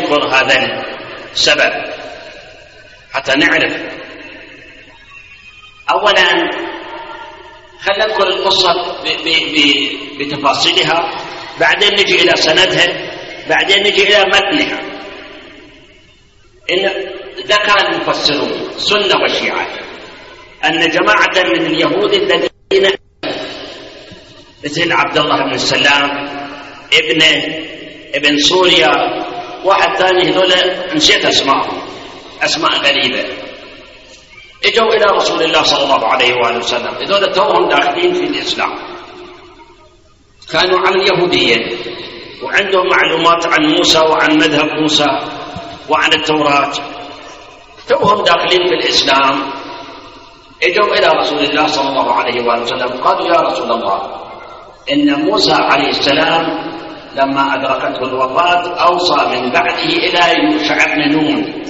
يذكر هذا السبب حتى نعرف. أولا خلينا نذكر القصة بتفاصيلها، بعدين نجي إلى سندها، بعدين نجي إلى متنها. إن ذكر المفسرون سنة وشيعة أن جماعة من اليهود الذين مثل عبد الله بن السلام ابن سوريا، واحد ثاني، هذول نسيت أسماءهم، أسماء غريبة، اجوا إلى رسول الله صلى الله عليه وآله وسلم. هذول توهم داخلين في الإسلام، كانوا على اليهودية وعندهم معلومات عن موسى وعن مذهب موسى وعن التوراة، توهم داخلين في الإسلام. اجوا إلى رسول الله صلى الله عليه وآله وسلم قالوا: يا رسول الله، إن موسى عليه السلام لما أدركته الوفاة أوصى من بعده إلى يوشع بن نون،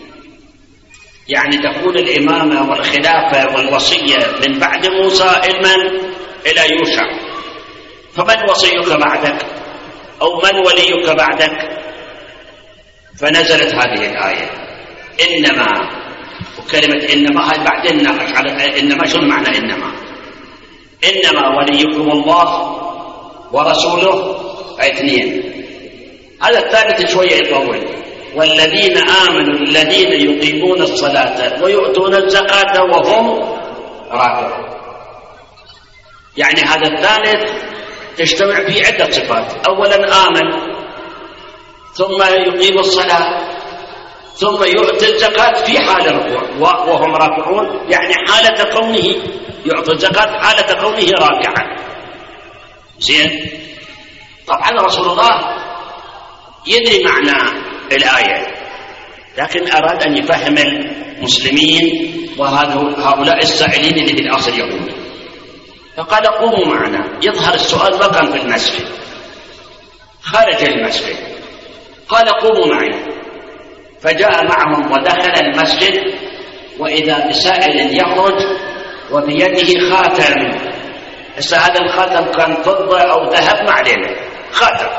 يعني تكون الإمامة والخلافة والوصية من بعد موسى إلى يوشع، فمن وصيك بعدك أو من وليك بعدك؟ فنزلت هذه الآية إنما، وكلمة إنما هاي بعدين ناقش على إنما شو معنى إنما وليكم الله ورسوله، اثنين. هذا الثالث شوية يطول: والذين آمنوا الذين يقيمون الصلاة ويؤتون الزكاة وهم راكعون. يعني هذا الثالث تجتمع فيه عدة صفات: أولا آمن، ثم يقيم الصلاة، ثم يؤتي الزكاة في حال الركوع وهم راكعون، يعني حالة كونه يعطي الزكاة حالة كونه راكعا. زين. طبعا رسول الله يدري معنى الآية، لكن أراد أن يفهم المسلمين وهؤلاء السائلين اللي في الأصل يهود، فقال: قوموا معنا. يظهر السؤال ما كان في المسجد، خارج المسجد. قال: قوموا معي. فجاء معهم ودخل المسجد، وإذا بسائل يخرج وبيده خاتم. هذا الخاتم كان فضة أو ذهب، ما علينا، خاتم.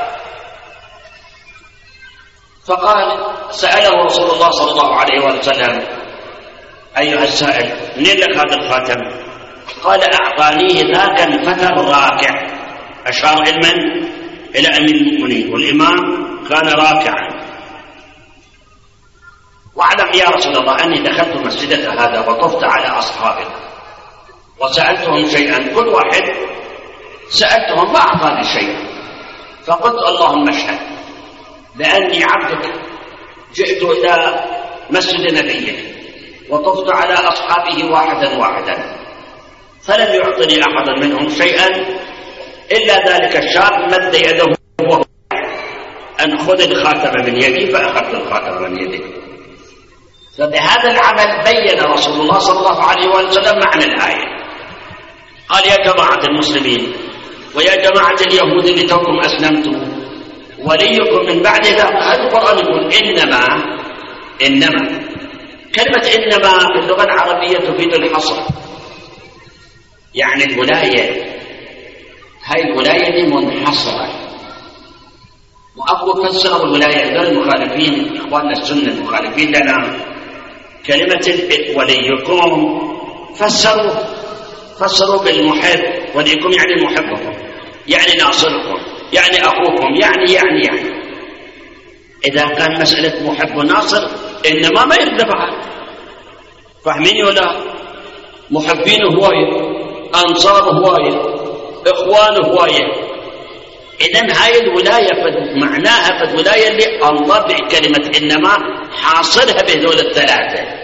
فقال: سأله رسول الله صلى الله عليه وسلم: أيها السائل، منين لك هذا الخاتم؟ قال: أعطانيه ذاك الفتى الراكع. أشار إلى أمير المؤمنين، والإمام كان راكعا. واعلم يا رسول الله أني دخلت مسجدك هذا وطفت على أصحابك وسألتهم شيئا، كل واحد سألتهم ما أعطاني شيئا، فقلت: اللهم اشهد بأني عبدك جئت إلى مسجد نبيك وطفت على أصحابه واحدا واحدا، فلم يعطني أحد منهم شيئا إلا ذلك الشاب مد يده وهو أن خذ الخاتم من يدي، فأخذت الخاتم من يدي. فبهذا العمل بين رسول الله صلى الله عليه وسلم معنى الآية. قال: يا جماعة المسلمين ويا جماعة اليهود اللي توكم أسلمتم، وليكم من بعد ذلك. هذا القرآن يقول إنما. كلمة إنما في اللغة العربية تفيد الحصر، يعني الولاية، هاي الولاية دي منحصرة. وأبو فسروا الولاية دول المخالفين، إخواننا السنة المخالفين لنا، كلمة وليكم فسروا بالمحب. وليكم يعني محبكم، يعني ناصركم، يعني أخوكم، يعني إذا كان مسألة محب وناصر إنما ما يردفع. فاهمين ولا؟ محبين هواية، أنصار هواية، إخوان هواية. إذن هاي الولاية معناها الولاية اللي الله بكلمة إنما حاصلها بهذول الثلاثة.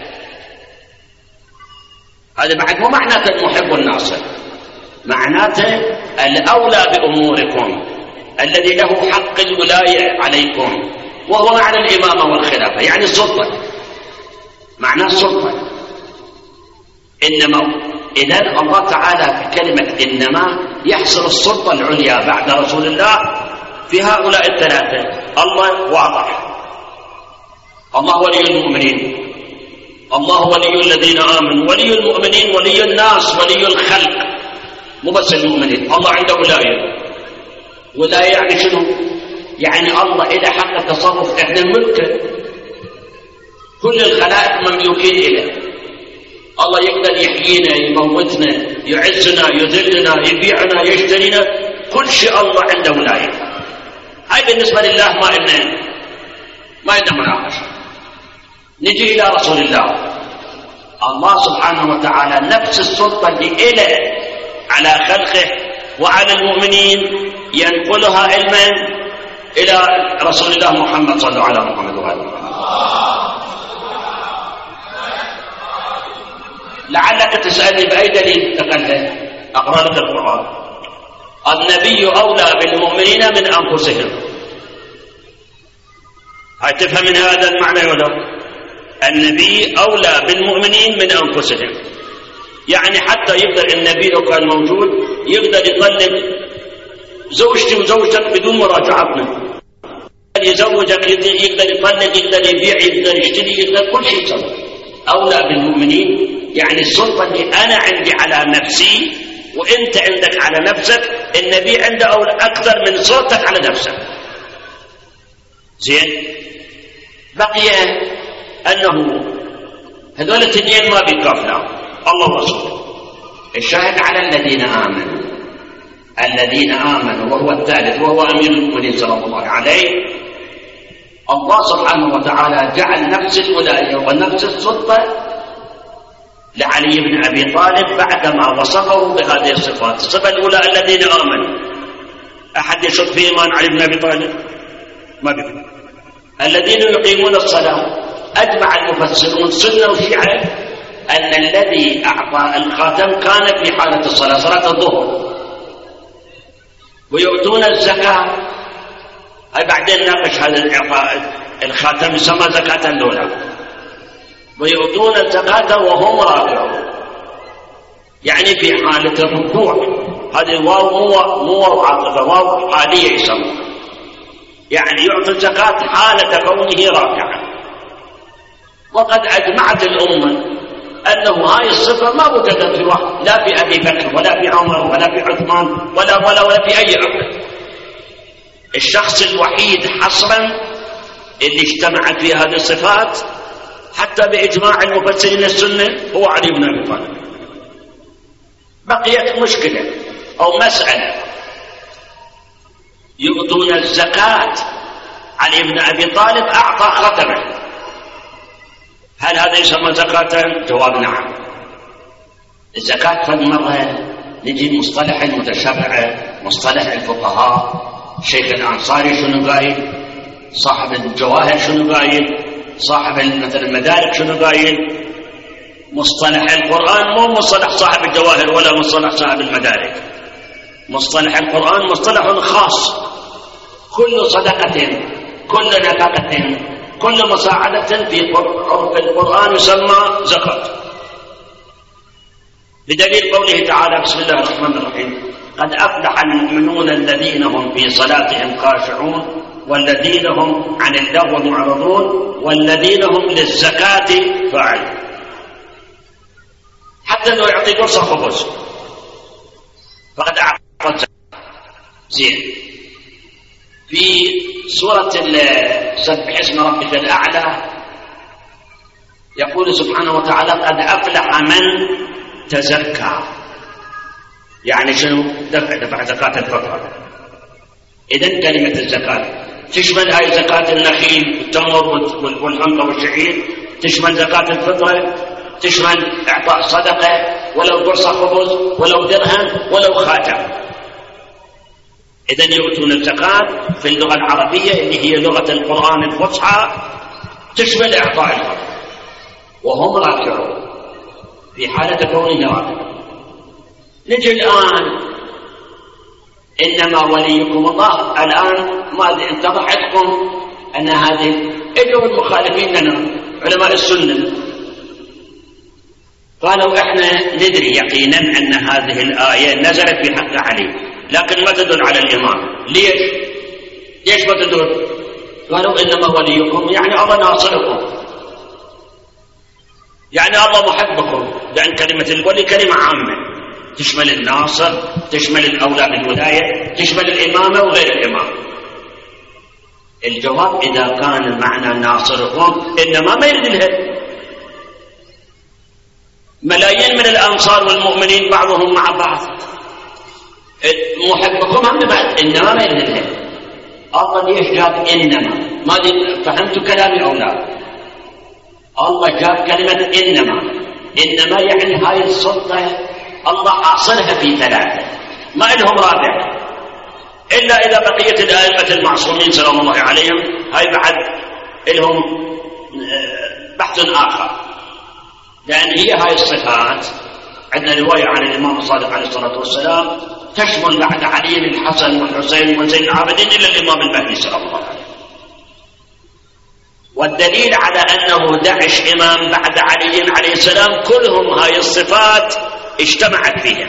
هذا بعد مو معناته المحب والناصر، معناته الأولى بأموركم الذي له حق الولاية عليكم، وهو معنى الإمامة والخلافة، يعني السلطة، معناه السلطة. إنما إذن الله تعالى في كلمة إنما يحصل السلطة العليا بعد رسول الله في هؤلاء الثلاثة. الله واضح، الله ولي المؤمنين، الله ولي الذين آمنوا، ولي المؤمنين، ولي الناس، ولي الخلق، مو بس المؤمنين. الله عنده ولاية يعني شنو؟ يعني الله إلى حق التصرف، احنا ملكه، كل الخلائق مملوكين إليه. الله يقدر يحيينا، يموتنا، يعزنا، يذلنا، يبيعنا، يشترينا، كل شيء الله عنده ولاية. هاي بالنسبة لله ما عندنا مناقشة. نجي إلى رسول الله. الله سبحانه وتعالى نفس السلطة اللي إله على خلقه وعلى المؤمنين ينقلها علما إلى رسول الله محمد صلى الله عليه وسلم. لعلك تسألني بأي دليل تقلد؟ أقرأ لك القرآن. النبي أولى بالمؤمنين من أنفسهم. هاي تفهم من هذا المعنى ولا؟ النبي أولى بالمؤمنين من أنفسهم، يعني حتى يقدر النبي لو كان موجود يقدر يطلق زوجتي وزوجتك بدون مراجعتنا، يزوجك، يقدر يطلق، يقدر يبيع، يقدر يشتري، يقدر كل شيء يسوي. أولى بالمؤمنين يعني السلطة اللي أنا عندي على نفسي وإنت عندك على نفسك، النبي عنده أولى أكثر من سلطتك على نفسك. زين، بقي أنه هذول الاثنين ما بيكافئوا الله ورسوله. الشاهد على الذين آمنوا وهو الثالث وهو أمير المؤمنين صلى الله عليه. الله سبحانه وتعالى جعل نفس الولاية ونفس السلطة لعلي بن أبي طالب بعدما وصفه بهذه الصفات. الصفة الأولى الذين آمنوا. أحد يشك في إيمان علي بن أبي طالب؟ ما بيكون. الذين يقيمون الصلاة. أجمع المفسرون سنة وشيعة أن الذي أعطى الخاتم كان في حالة الصلاة، صلاة الظهر. ويؤتون الزكاة. أي بعدين ناقش هذا الإعطاء الخاتم يسمى زكاة الأولى. ويؤتون الزكاة وهم راكعون، يعني في حالة الركوع. هذه الواو مو واو عاطفة، واو حالية يسمى، يعني يعطي الزكاة حالة كونه راكعا. وقد أجمعت الأمة أنه هاي الصفة ما وجدت في واحد، لا في أبي بكر ولا في عمر ولا في عثمان ولا في أي أحد. الشخص الوحيد حصرا اللي اجتمعت فيه هذه الصفات حتى بإجماع المفسرين السنة هو علي بن أبي طالب. بقيت مشكلة أو مسألة، يؤتون الزكاة. علي بن أبي طالب أعطى ختمه، هل هذا يسمى زكاة؟ جواب نعم. الزكاة فالمرة نجي مصطلح المتشرع، مصطلح الفقهاء، شيخ الأنصاري شنو قايل، صاحب الجواهر شنو قايل، صاحب مثل المدارك شنو قايل. مصطلح القرآن مو مصطلح صاحب الجواهر ولا مصطلح صاحب المدارك. مصطلح القرآن مصطلح خاص. كل صدقة، كل نفقة، كل مساعدة في القرآن يسمى زكاة، بدليل قوله تعالى: بسم الله الرحمن الرحيم: قد أفلح المؤمنون الذين هم في صلاتهم خاشعون والذين هم عن اللغو معرضون والذين هم للزكاة فاعلون. حتى انه يعطي قرص خبز فقد اعطى الزكاة. زين، في سورة سبح اسم ربك الأعلى يقول سبحانه وتعالى: قد أفلح من تزكى. يعني شنو؟ دفع زكاة الفطر. إذن كلمة الزكاة تشمل هاي زكاة النخيل والتمر والحنطة والشعير، تشمل زكاة الفطر، تشمل إعطاء صدقة ولو قرص خبز ولو درهم ولو خاتم. إذن يؤتون الزكاة في اللغة العربية اللي هي لغة القرآن الفصحى تشمل إعطاء الفطر وهم راكعون في حالة كونه راكعون. نجي الآن: إنما وليكم الله. الآن ما اتضح لكم أن هذه إجوا المخالفين لنا علماء السنة قالوا: إحنا ندري يقينا أن هذه الآية نزلت في حق علي، لكن ما تدل على الإمام. ليش ما تدل؟ قالوا: إنما وليكم يعني الله ناصركم، يعني الله محبكم، لأن كلمة الولي كلمة عامة تشمل الناصر، تشمل الأولى بالولاية، تشمل الإمامة وغير الإمامة. الجواب إذا كان معنى ناصركم إنما ما يريد الهدم. ملايين من الأنصار والمؤمنين بعضهم مع بعض، محبكم هم بعد، إنما ما يريد الهدم. الله ليش جاب إنما؟ ما فهمتوا كلامي أو لا؟ الله جاب كلمة إنما يعني هاي السلطة الله حاصلها في ثلاثة، ما لهم رابع، إلا إذا بقية الأئمة المعصومين سلام الله عليهم هاي بعد لهم بحث آخر. لأن هي هاي الصفات عندنا رواية عن الإمام الصادق عليه الصلاة والسلام تشمل بعد علي الحسن والحسين وزين العابدين إلى الإمام المهدي سلام الله عليه. والدليل على أنه 11 إمام بعد علي عليه السلام كلهم هاي الصفات اجتمعت فيهم.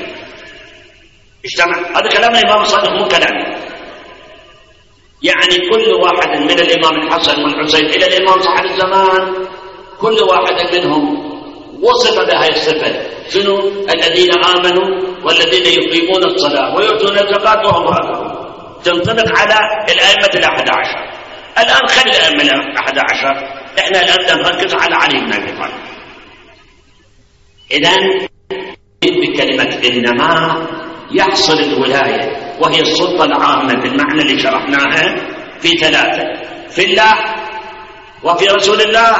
هذا كلام الإمام الصادق مو كلامي. يعني كل واحد من الإمام الحسن والحسين إلى الإمام صاحب الزمان كل واحد منهم وصف بهاي الصفة. شنو؟ الذين آمنوا والذين يقيمون الصلاة ويؤتون الزكاة وهم راكعون. تنطبق على الأئمة 11. الآن خلي الأئمة 11، إحنا الآن نركز على علي بن أبي طالب. إذن بكلمة إنما يحصل الولاية وهي السلطة العامة بالمعنى اللي شرحناها في ثلاثة: في الله وفي رسول الله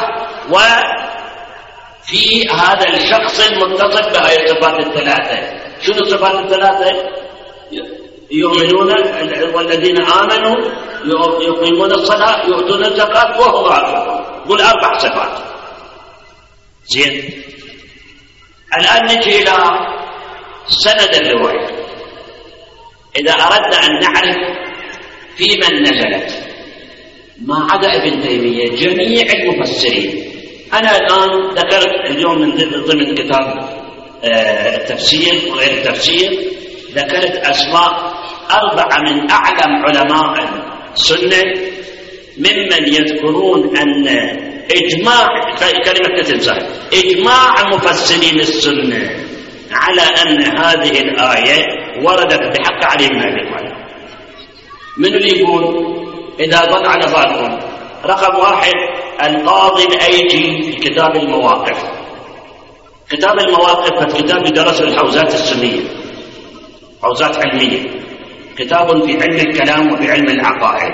وفي هذا الشخص المتصف بهذه الصفات الثلاثة. شنو الصفات الثلاثة؟ يؤمنون والذين آمنوا يقيمون الصلاة يؤتون الزكاة وهم راكعون. قل 4 صفات. زين، الآن نجي إلى سند الرواية. إذا أردنا أن نعرف في من نزلت ما عدا ابن تيمية جميع المفسرين. أنا الآن ذكرت اليوم من ضمن كتاب التفسير وغير التفسير ذكرت أسماء 4 من أعلم علماء السنة ممن يذكرون أن إجماع كلمة تنسى إجماع مفسرين السنة على أن هذه الآية وردت بحق علي بن أبي طالب. من اللي يقول إذا ضل على بالكم؟ رقم 1 القاضي الأيجي في كتاب المواقف. كتاب المواقف كتاب يدرس الحوزات السنية، حوزات علمية، كتاب في علم الكلام وفي علم العقائد.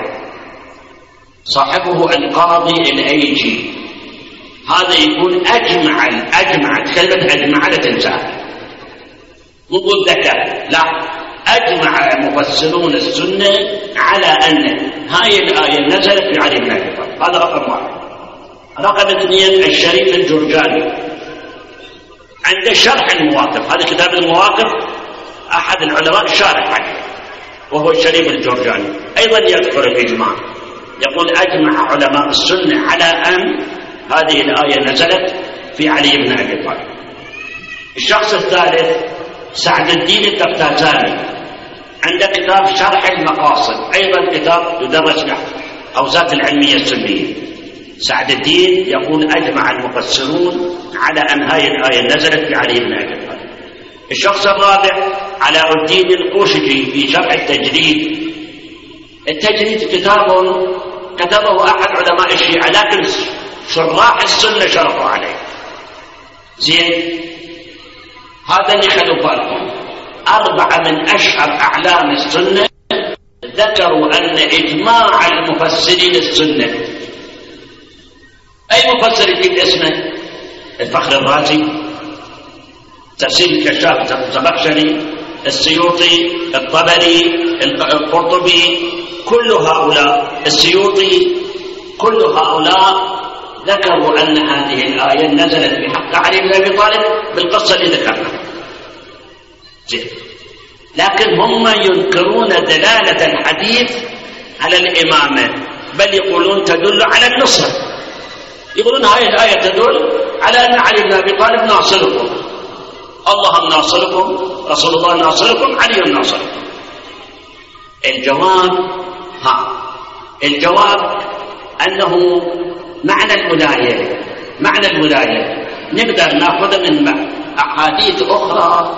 صاحبه القاضي الأيجي هذا يقول أجمع كلمة أجمع لا تنساها، مو قول ذكر، لا، أجمع مفسرون السنة على أن هاي الآية نزلت في علي بن أبي طالب. هذا رقم 1. رقم 2 الشريف الجرجاني عنده شرح المواقف. هذا كتاب المواقف أحد العلماء الشارح عليه وهو الشريف الجرجاني أيضا يذكر الإجماع، يقول أجمع علماء السنة على أن هذه الآية نزلت في علي بن أبي طالب. الشخص الثالث سعد الدين التفتازاني عنده كتاب شرح المقاصد، أيضا كتاب يدرس له حوزات العلمية السنية. سعد الدين يقول أجمع المفسرون على أن هذه الآية نزلت في علي بن أبي طالب. الشخص الرابع علاء الدين القوشجي في شرح التجريد. التجريد كتبه أحد علماء الشيعة لكن شراح السنة شرحوا عليه. زين، هذا اللي خلوا بالكم. 4 من أشهر أعلام السنة ذكروا أن إجماع المفسرين السنة. أي مفسر يجيب اسمه؟ الفخر الرازي، تفسير الكشاف الزمخشري، السيوطي، الطبري، القرطبي، كل هؤلاء، السيوطي، كل هؤلاء ذكروا أن هذه الآية نزلت بحق علي بن أبي طالب بالقصة اللي ذكرناها. لكن هم ينكرون دلالة الحديث على الإمامة، بل يقولون تدل على النصر. يقولون هذه الآية تدل على أن علي بن أبي طالب ناصركم، الله ناصركم، رسول الله ناصركم، علي ناصركم. الجواب أنه معنى الولاية نقدر نأخذ من أحاديث أخرى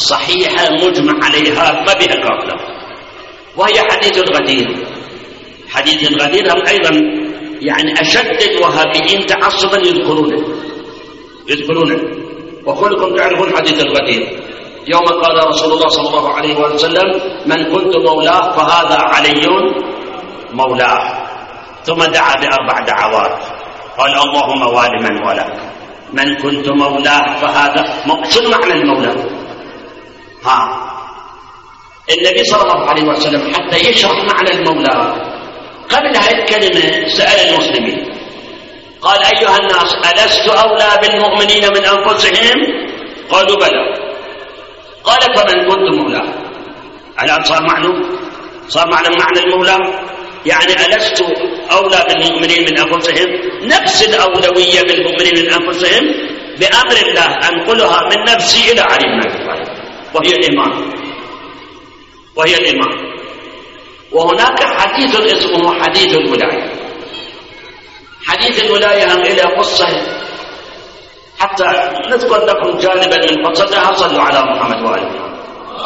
صحيحة مجمع عليها ما بها كافلة، وهي حديث الغدير. حديث الغدير هم أيضا يعني أشد الوهابيين تعصبا يذكرونه. وكلكم تعرفون حديث الغدير يوم قال رسول الله صلى الله عليه وسلم: من كنت مولاه فهذا علي مولاه. ثم دعا ب4 دعوات، قال: اللهم وال من ولك، من كنت مولاه فهذا شنو معنى المولى؟ النبي صلى الله عليه وسلم حتى يشرح معنى المولى قبل هذه الكلمة سأل المسلمين قال: أيها الناس، ألست أولى بالمؤمنين من أنفسهم؟ قالوا: بلى. قال: فمن كنت مولاه. الآن صار معنى المولى، يعني ألست أولى بالمؤمنين من أنفسهم، نفس الأولوية بالمؤمنين من أنفسهم بأمر الله أنقلها من نفسي إلى علي بن أبي طالب، وهي الإمام. وهناك حديث اسمه حديث الولاية. حديث الولاية هم إلى قصة، حتى نذكر لكم جانبا من قصتها. صلوا على محمد وآل محمد.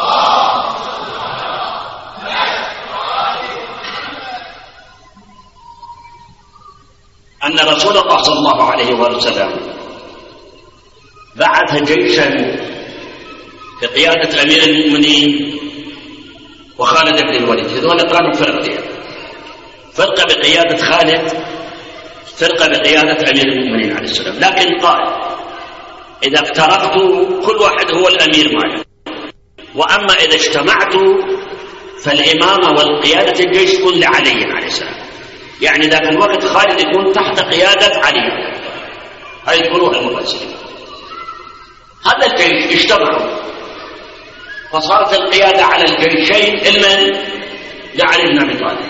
أن رسول الله صلى الله عليه وسلم بعث جيشا بقيادة أمير المؤمنين وخالد بن الوليد. هذول كانوا فرقة بقيادة خالد، فرقة بقيادة أمير المؤمنين عليه السلام. لكن قال: إذا افترقتوا كل واحد هو الأمير مالك، وأما إذا اجتمعتوا فالإمامة والقيادة الجيش تكون لعلي عليه السلام. يعني ذاك الوقت خالد يكون تحت قيادة علي. هاي يقولوها المفسرين. هذا الجيش اجتمعوا فصارت القيادة على الجيشين لعلي بن أبي طالب.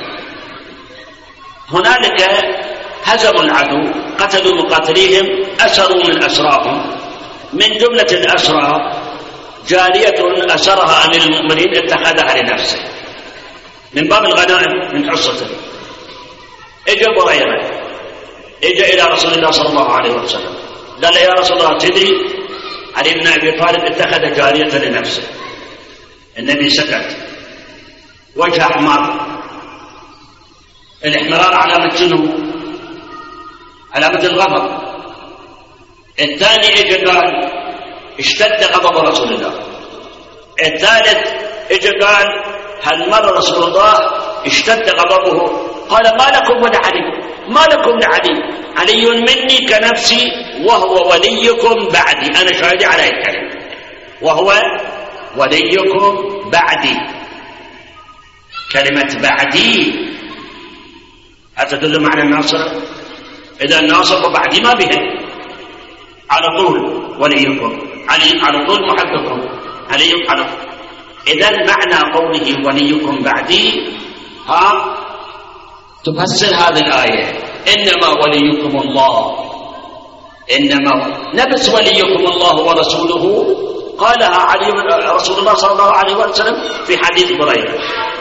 هنالك هزموا العدو، قتلوا مقاتليهم، أسروا من أسراهم. من جملة الأسرى جارية أسرها أمير المؤمنين اتخذها لنفسه من باب الغنائم من حصته. اجى بريرة، اجى إلى رسول الله صلى الله عليه وسلم، قال: يا رسول الله، تدري علي بن أبي طالب اتخذ جارية لنفسه. النبي سكت، وجه أحمر. الاحمرار علامة شنو؟ علامة الغضب. الثاني اجى قال: اشتد غضب رسول الله. الثالث اجى قال: هالمرة رسول الله اشتد غضبه. قال: ما لكم ولعلي؟ ما لكم لعلي؟ علي مني كنفسي وهو وليكم بعدي. أنا شاهد على الكلام، وهو وليكم بعدي. كلمة بعدي أتدل معنى الناصر. إذا الناصر وبعدي ما بهم، على طول وليكم، علي على طول محبكم، علي على طول. إذا معنى قوله وليكم بعدي تفسر هذه الآية: إنما وليكم الله. إنما نفس وليكم الله ورسوله قالها علي رسول الله صلى الله عليه وسلم في حديث بريرة.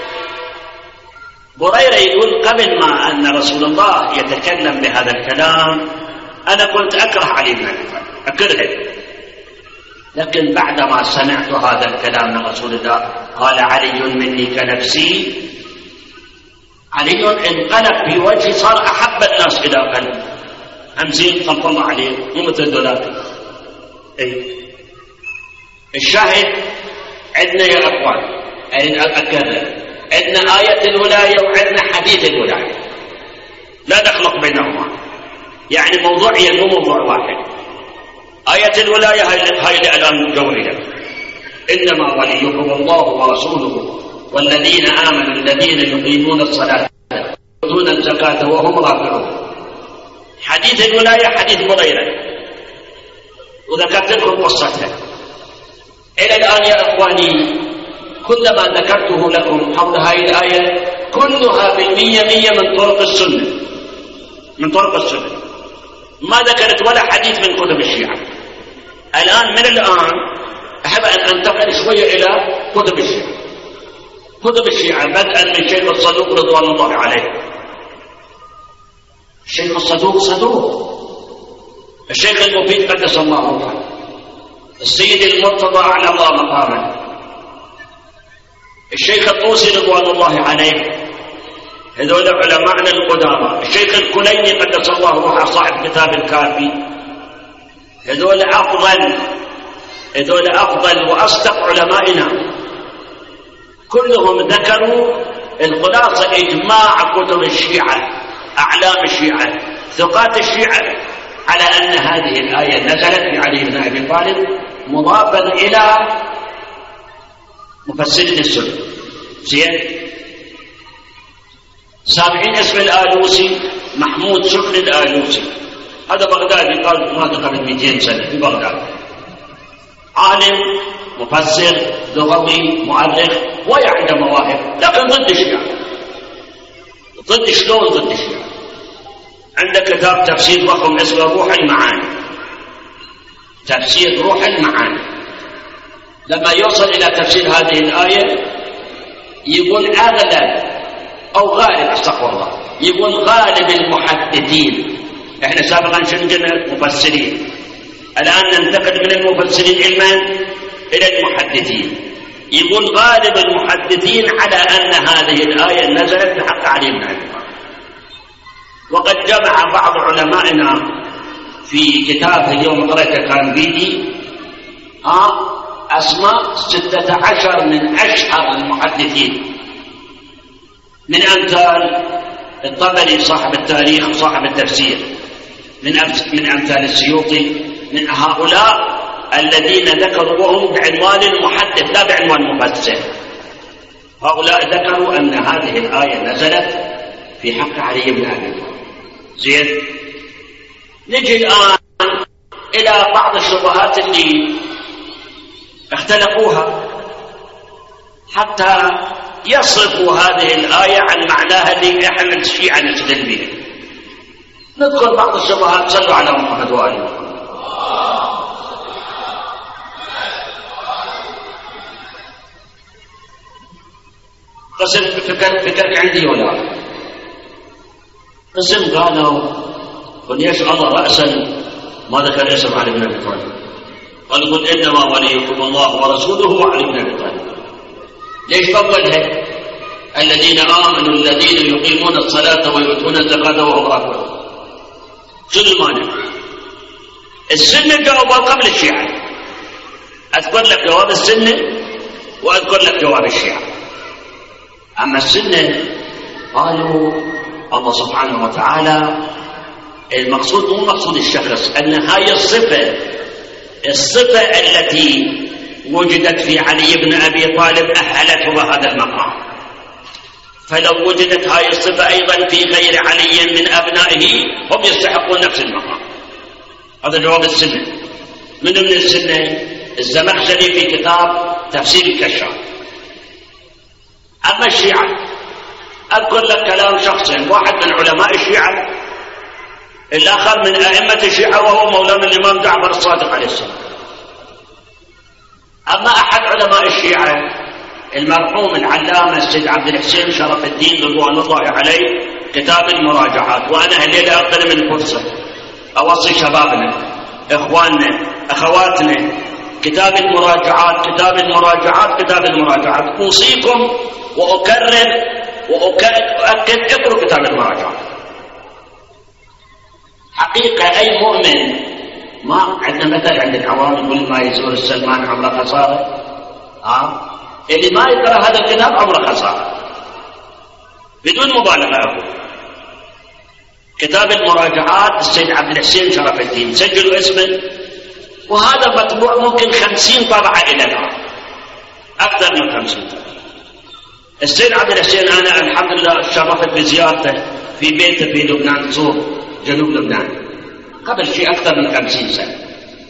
بريرة يقول: قبل ما أن رسول الله يتكلم بهذا الكلام أنا كنت أكره علي بن أبي طالب، أكرهه. لكن بعدما سمعت هذا الكلام من رسول الله قال: علي مني كنفسي، علي انقلب في وجهي، صار أحب الناس إلى قلبي. أمزين خلق الله عليه، مو مثل ذولاك. الشاهد عندنا يا أخوان، أكرر، عندنا آية الولاية وعندنا حديث الولاية، لا نخلق بينهما، يعني موضوعيا مو موضوع واحد. آية الولاية هاي الآن جوهرية: إنما وليكم الله ورسوله والذين آمنوا الذين يقيمون الصلاة ويؤتون الزكاة وهم راكعون. حديث الولاية حديث بريرة، وذكرت لكم قصتها. إلى الآن يا إخواني كلما ذكرته لكم حول هذه الآية كلها بالمية من طرق السنة، من طرق السنة. ما ذكرت ولا حديث من كتب الشيعة. من الآن أحب أن أنتقل شوية إلى كتب الشيعة. كتب الشيعة بدءا من شيخ الصدوق رضوان الله عليه. الشيخ الصدوق صدوق، الشيخ المفيد قدس الله روحه، السيد المرتضى أعلى الله مقامه، الشيخ الطوسي رضوان الله عليه، هذول علماءنا القدامى، الشيخ الكليني قدس الله روحه صاحب كتاب الكافي، هذول أفضل وأصدق علمائنا، كلهم ذكروا الخلاصة إجماع كتب الشيعة، أعلام الشيعة، ثقات الشيعة، على أن هذه الآية نزلت بعلي بن أبي طالب مضافا إلى مفسرين السنة. زين. سامعين اسم الآلوسي؟ محمود شكري الآلوسي، هذا بغدادي، قال مات قبل 200 سنة في بغداد، عالم مفسر لغوي مؤرخ وعنده مواهب، لكن ضد الشيعة. ضد شلون ضد الشيعة؟ عنده كتاب تفسير ضخم اسمه روح المعاني، تفسير روح المعاني. لما يوصل إلى تفسير هذه الآية يقول أغلب أو غالب، استغفر الله، يقول غالب المحدثين، احنا سابقا شنقنا مفسرين، الآن ننتقل من المفسرين علما إلى المحدثين. يقول غالب المحدثين على أن هذه الآية نزلت بحق علي بن أبي طالب. وقد جمع بعض علمائنا في كتاب اليوم قرأته كان بيدي أسماء 16 من أشهر المحدثين، من أمثال الطبري صاحب التاريخ وصاحب التفسير، من أمثال السيوطي، من هؤلاء الذين ذكروا وهم بعنوان المحدث لا بعنوان مفسر. هؤلاء ذكروا أن هذه الآية نزلت في حق علي بن أبي طالب. زين. نجي الآن إلى بعض الشبهات اللي اختلقوها حتى يصرفوا هذه الآية عن معناها اللي احنا الشيعة نستدل بها. نذكر بعض الشبهات. صلوا على محمد وآله. قسم فكرك عندي ولا قسم قالوا قل يشاء الله رأسا ما ذكر اسم علي بن أبي طالب، قال قل إنما وليكم الله ورسوله وعلي بن أبي طالب. ليش فضلها؟ الذين آمنوا الذين يقيمون الصلاة ويؤتون الزكاة وهم راكعون. شو المانع؟ السنة جوابها قبل الشيعة. أذكر لك جواب السنة وأذكر لك جواب الشيعة. أما السنة قالوا الله سبحانه وتعالى المقصود مو مقصود الشخص، أن هاي الصفة التي وجدت في علي بن أبي طالب أهلته بهذا المقام، فلو وجدت هاي الصفة أيضا في غير علي من أبنائه هم يستحقون نفس المقام. هذا جواب السنة. من السنة الزمخشري في كتاب تفسير الكشاف. أما الشيعة أذكر لك كلام شخصين، واحد من علماء الشيعة، الآخر من أئمة الشيعة وهو مولانا الإمام جعفر الصادق عليه السلام. أما أحد علماء الشيعة المرحوم العلامة السيد عبد الحسين شرف الدين رضوان الله عليه كتاب المراجعات، وأنا الليلة أقدر من فرصة أوصي شبابنا إخواننا أخواتنا كتاب المراجعات كتاب المراجعات كتاب المراجعات. أوصيكم وأكرر وأؤكد اقرأوا كتاب المراجعات. حقيقة أي مؤمن، ما عندنا مثل عند العوام يقول ما يزور السلمان عمره خسارة. اللي ما يقرأ هذا الكتاب عمره خسارة بدون مبالغة. أقول كتاب المراجعات السيد عبد الحسين شرف الدين، سجلوا اسمه، وهذا مطبوع ممكن 50 طبعة إلى الآن، أكثر من 50 طبعة. السيد عبد الحسين أنا الحمد لله شرفت بزيارته في بيته في لبنان، صور جنوب لبنان، قبل شيء أكثر من 50 سنة.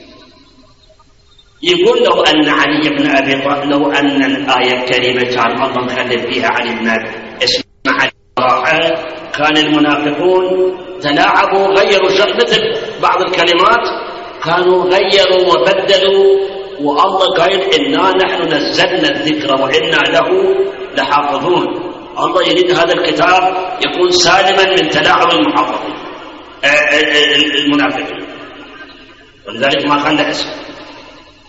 يقول لو أن علي بن أبي طالب، لو أن الآية الكريمة كان الله مخلف فيها علي بن أبي اسمع الراحة، كان المنافقون تلاعبوا غيروا مثل بعض الكلمات كانوا غيروا وبدلوا، والله قال إنا نحن نزلنا الذكر وإنا له لحافظون. الله يريد هذا الكتاب يكون سالما من تلاعب المحافظين المنافقين، ولذلك ما خلى اسم.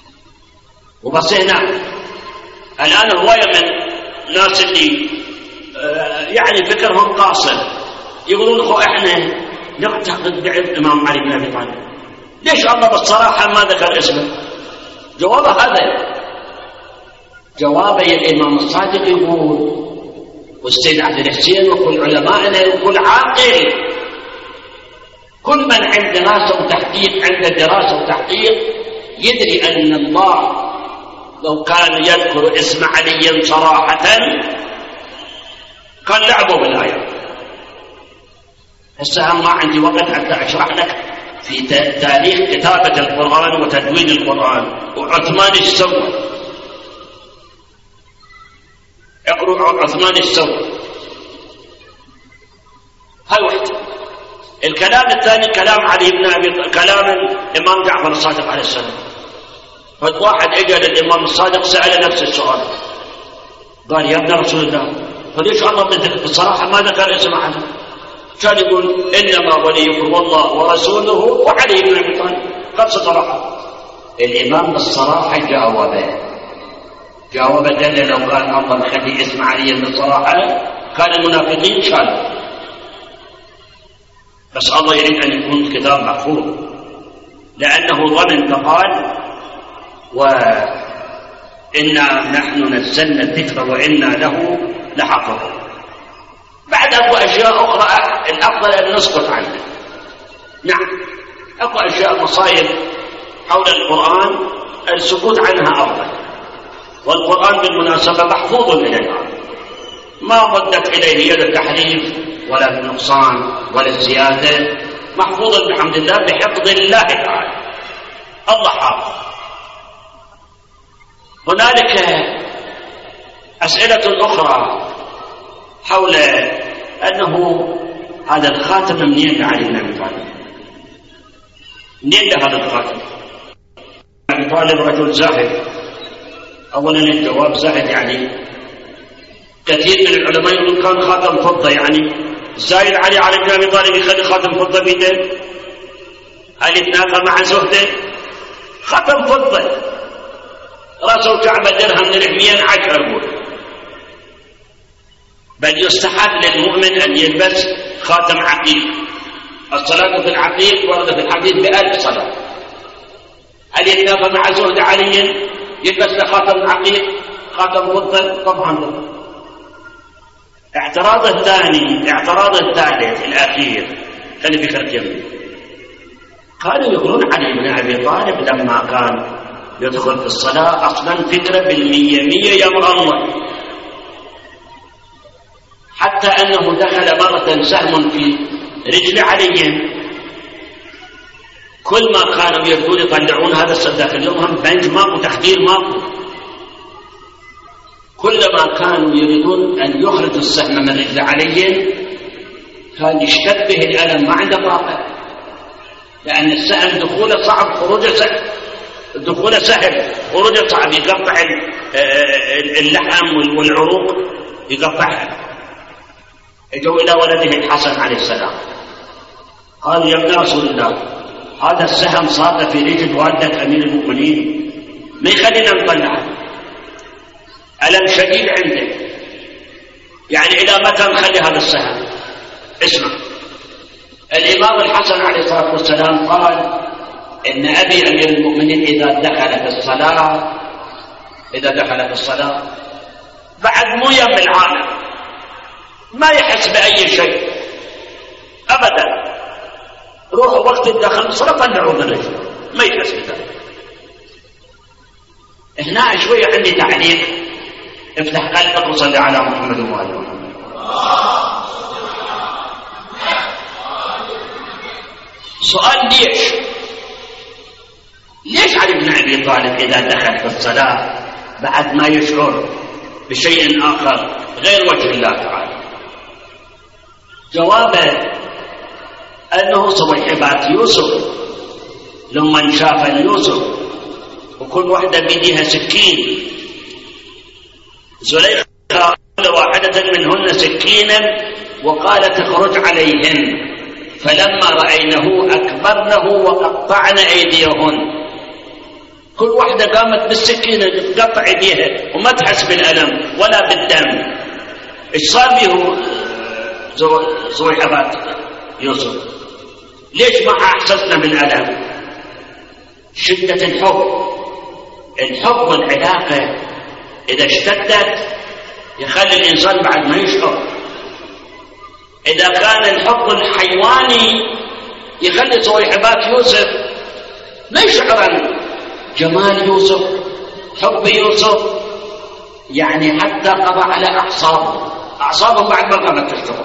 وبصينا الآن هواية من الناس اللي يعني فكرهم قاصر، يقولون اخو احنا نعتقد بإمام علي بن ابي طالب، ليش الله بالصراحه ما ذكر اسمه؟ جوابه هذا، جوابه الامام الصادق يقول، والسيد عبد الحسين وكل علمائنا وكل عاقل، كل من عنده دراسه وتحقيق، عنده دراسه وتحقيق، يدري ان الله لو كان يذكر اسم علي صراحه كان لعبوا بالآية. هسه ما عندي وقت حتى أشرح لك في تاريخ كتابة القرآن وتدوين القرآن وعثمان ايش سوى. اقرأوا عثمان ايش سوى. هاي واحدة. الكلام الثاني كلام علي بن أبي، كلام الإمام جعفر الصادق عليه السلام. واحد اجى للإمام الصادق سأل نفس السؤال، قال يا ابن رسول الله، فليش الله بصراحة ما ذكر اسم علي؟ كان يقول إنما وليكم الله ورسوله وعلي بن أبي طالب. قال صراحة الإمام بالصراحة جاوب دل لو قال الله مخلي اسم علي بالصراحة كان المنافقين شالوا، بس الله يريد أن يكون الكتاب محفوظ لأنه ظن فقال وإنا نحن نزلنا الذكر وإنا له لحقه. بعد أكو أشياء أخرى الأفضل أن نسقط عنها. نعم أكو أشياء مصائب حول القرآن السكوت عنها أفضل، والقرآن بالمناسبة محفوظ إلى الآن، ما ردت إليه يد التحريف ولا النقصان ولا الزيادة، محفوظ بحمد الله بحفظ الله تعالى. الله حافظ. هنالك أسئلة أخرى حول أنه هذا الخاتم منين لعلي بن أبي طالب؟ منين لهذا الخاتم؟ أبي طالب رجل زاهد. أولا الجواب زاهد، يعني كثير من العلماء يقولون كان خاتم فضة، يعني زايد علي بن أبي طالب يخلي خاتم فضة بيده؟ هل يتناقض مع زهده؟ خاتم فضة رأسه كعبة درهم درهمين 10 قول. بل يستحب للمؤمن أن يلبس خاتم عقيق. الصلاة في العقيق ورد في الحديث ب1000 صلاة. هل يتنافى مع زهد علي يلبس له خاتم عقيق خاتم فضة؟ طبعا لا. اعتراض الثالث الأخير خلي فكرة جميل. قالوا يقولون علي بن أبي طالب لما كان يدخل في الصلاة أصلا فكرة بالمية يمر الله، حتى أنه دخل مرة سهم في رجل علي، كل ما كانوا يقولون يطلعون هذا الصداق اليوم هم بنج ماكو تخدير ماكو، كلما كانوا يريدون أن يخرجوا السهم من رجل علي كان يشتبه الألم ما عنده طاقة، لأن السهم دخوله صعب خروجه سهل، دخوله سهل خروجه صعب، يقطع اللحم والعروق يقطعها. اجوا إلى ولده الحسن عليه السلام قالوا يا ابن رسول الله هذا السهم صار في رجل والدك أمير المؤمنين ما يخلينا نطلعه، ألم شديد عنده، يعني إلى متى نخلي هذا السهم؟ اسمع، الإمام الحسن عليه الصلاة والسلام قال إن أبي أمير المؤمنين إذا دخل في الصلاة بعد مو يم العالم ما يحس بأي شيء أبدا، روح وقت الدخل الصلاة طلعوا من رجله ما يحس بذلك. هنا شوية عندي تعليق، افتح قلبك وصلي على محمد وآل محمد. سؤال ليش علي بن أبي طالب إذا دخل في الصلاة بعد ما يشعر بشيء آخر غير وجه الله تعالى؟ جوابه أنه صبيحبات يوسف لما شاف يوسف وكل واحدة بيدها سكين، زليخة واحدة منهن سكينا وقالت اخرج عليهن، فلما رأينه أكبرنه وقطعن أيديهن، كل واحدة قامت بالسكينة تقطع أيديها وما تحس بالألم ولا بالدم. ايش صار به صويحبات يوسف؟ ليش ما احسسنا بالالم؟ شده الحب والعلاقه اذا اشتدت يخلي الانسان بعد ما يشعر. اذا كان الحب الحيواني يخلي صويحبات يوسف ما يشعر عن جمال يوسف، حب يوسف، يعني حتى قضى على أعصابهم بعد ما قامت تشتغل.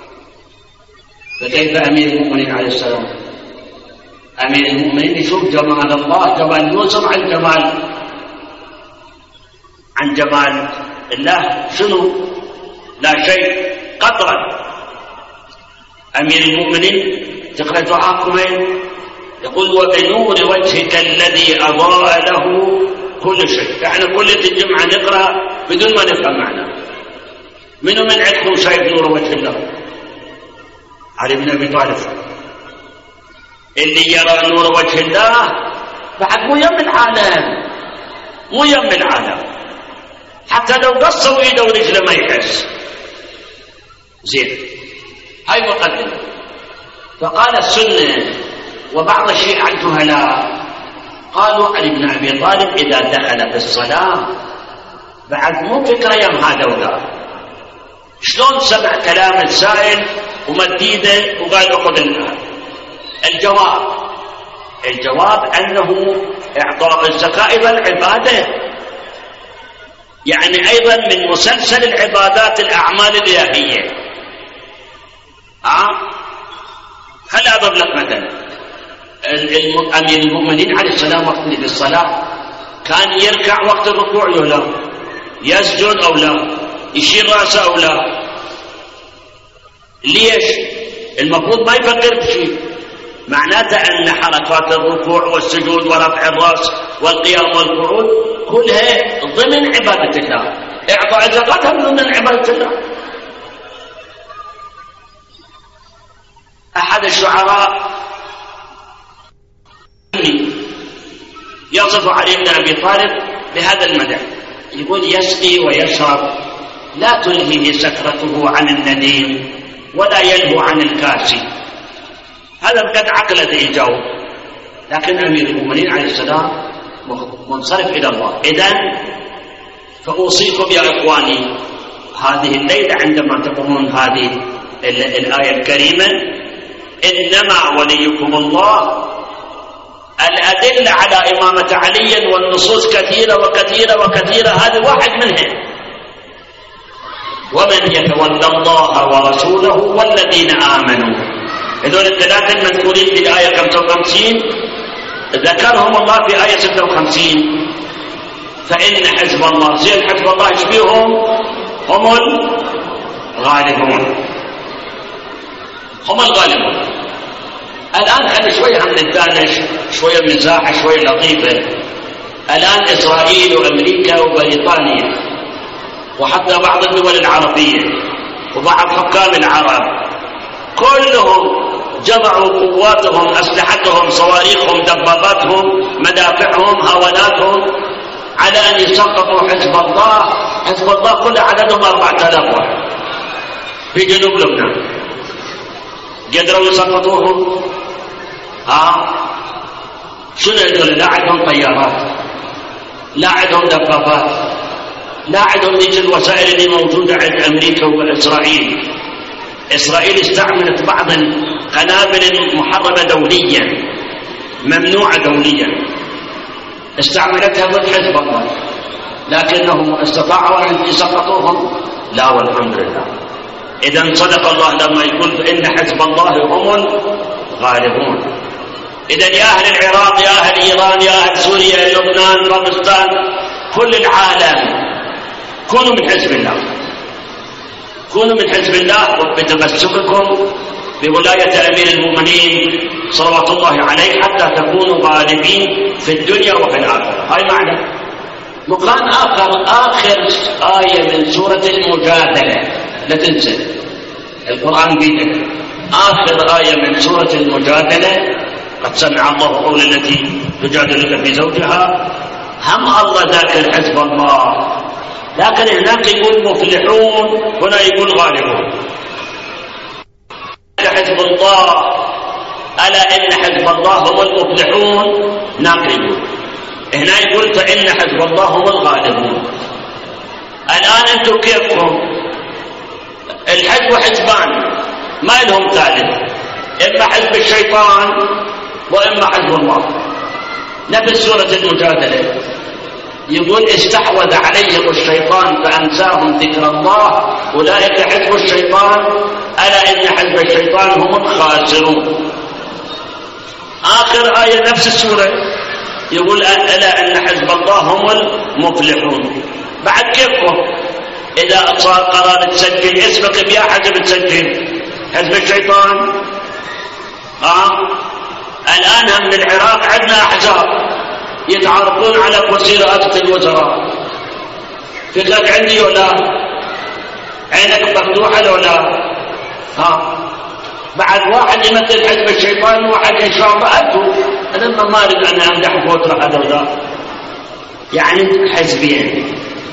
فكيف أمير المؤمنين عليه السلام؟ أمير المؤمنين يشوف جمال الله، جمال يوسف عن جمال الله شنو؟ لا شيء قطرا. أمير المؤمنين تقرأ دعاءكم يقول وبنور وجهك الذي أضاء له كل شيء. يعني كل الجمعة نقرأ بدون ما نفهم معناه. منو من عندكم شايف نور وجه الله؟ علي بن أبي طالب. اللي يرى نور وجه الله بعد مو يم العالم، حتى لو قصوا ايده ورجله ما يحس. زين، هاي مقدمة. فقال السنة وبعض الشيعة الجهلاء قالوا علي بن أبي طالب إذا دخل في الصلاة بعد مو فكرة يم هذا وذا، شلون سمع كلام السائل ومد ايده وقال اخذ الآن؟ الجواب أنه إعطاء الزكاة أيضا عبادة، يعني أيضا من مسلسل العبادات الأعمال الإلهية. هل أضرب لك مثلا أمير المؤمنين عليه السلام وقت في الصلاة كان يركع وقت الركوع أو لا؟ يسجد أو لا؟ يشير رأسه أو لا؟ ليش؟ المفروض ما يفكر بشيء. معناته أن حركات الركوع والسجود ورفع الرأس والقيام والقعود كلها ضمن عبادة الله. إعطاء الزكاة ضمن عبادة الله. أحد الشعراء يصف علي بن أبي طالب بهذا المدح، يقول يسقي ويشرب لا تلهيه سكرته عن النديم ولا يلهو عن الكاسي. هذا قد عقلته يجاوب، لكن أمير المؤمنين عليه السلام منصرف إلى الله. إذن فأوصيكم يا إخواني هذه الليلة عندما تقرؤون هذه الآية الكريمة إنما وليكم الله. الأدلة على إمامة علي والنصوص كثيرة وكثيرة وكثيرة، هذه واحد منها. ومن يتولى الله ورسوله والذين آمنوا، هذول الثلاثة المذكورين في الآية 55 ذكرهم الله في آية 56. فإن حزب الله، زين حزب الله يشبههم هم الغالبون. الآن خلي شوية عن الدانش، شوية مزاحة، شوية لطيفة. الآن إسرائيل وأمريكا وبريطانيا وحتى بعض الدول العربية وبعض حكام العرب كلهم جمعوا قواتهم، أسلحتهم، صواريخهم، دباباتهم، مدافعهم، هاوناتهم على أن يسقطوا حزب الله. حزب الله كل عددهم 4000 واحد في جنوب لبنان. قدروا يسقطوهم؟ شنو هذول؟ لا عندهم طيارات، لا عندهم دبابات، لا عندهم ذيك الوسائل اللي موجودة عند أمريكا وإسرائيل. إسرائيل استعملت بعض القنابل المحرمة دوليا، ممنوعة دوليا، استعملتها ضد حزب الله، لكنهم استطاعوا أن يسقطوهم؟ لا والحمد لله. إذن صدق الله لما يقول إن حزب الله هم الغالبون. إذن يا أهل العراق، يا أهل إيران، يا أهل سوريا، لبنان، باكستان، كل العالم كونوا من حزب الله، كونوا من حزب الله وبتمسككم بولاية أمير المؤمنين صلوات الله عليه حتى تكونوا غالبين في الدنيا وفي الآخرة. هاي معنى. مكان آخر آية من سورة المجادلة، لا تنسى القرآن بيدك. آخر آية من سورة المجادلة قد سمع الله قول التي تجادلك في زوجها. هم الله ذاكر حزب الله لكن هناك يقول مفلحون، هنا يقول غالبون. حزب الله، ألا إن حزب الله هم المفلحون، هناك يقول، هنا يقول فإن حزب الله هم الغالبون. الآن أنتم كيفكم؟ الحزب حزبان ما لهم ثالث، إما حزب الشيطان وإما حزب الله. نفس سورة المجادلة يقول استحوذ عليهم الشيطان فأنساهم ذكر الله أولئك حزب الشيطان ألا إن حزب الشيطان هم الخاسرون. آخر آية نفس السورة يقول ألا إن حزب الله هم المفلحون. بعد كيفهم إذا صار قرار تسجل اسمك بيا حزب تسجل؟ حزب الشيطان. الآن هم من العراق عندنا أحزاب يتعارضون على كرسي رئاسة الوزراء. فكرك عندي ولا عينك مفتوحة ولا بعد واحد يمثل حزب الشيطان وواحد إن شاء الله أنا ما أريد أن أمدح فوتر هذا وذا، يعني حزبين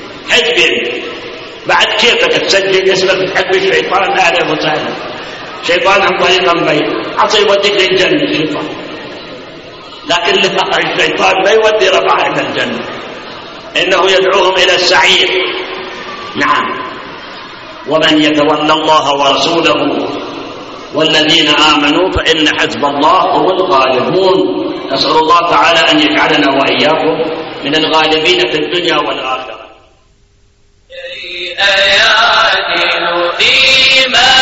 بعد كيفك تسجل اسمك حزب الشيطان؟ أهلا وسهلا، شيطان عن طريقا بين عصي يوديك للجنة الشيطان، لكن الشيطان لا يودي ربعه إلى الجنة، إنه يدعوهم إلى السعير. نعم، ومن يتولى الله ورسوله والذين آمنوا فإن حزب الله هم الغالبون. نسأل الله تعالى أن يجعلنا وإياكم من الغالبين في الدنيا والآخرة. آيات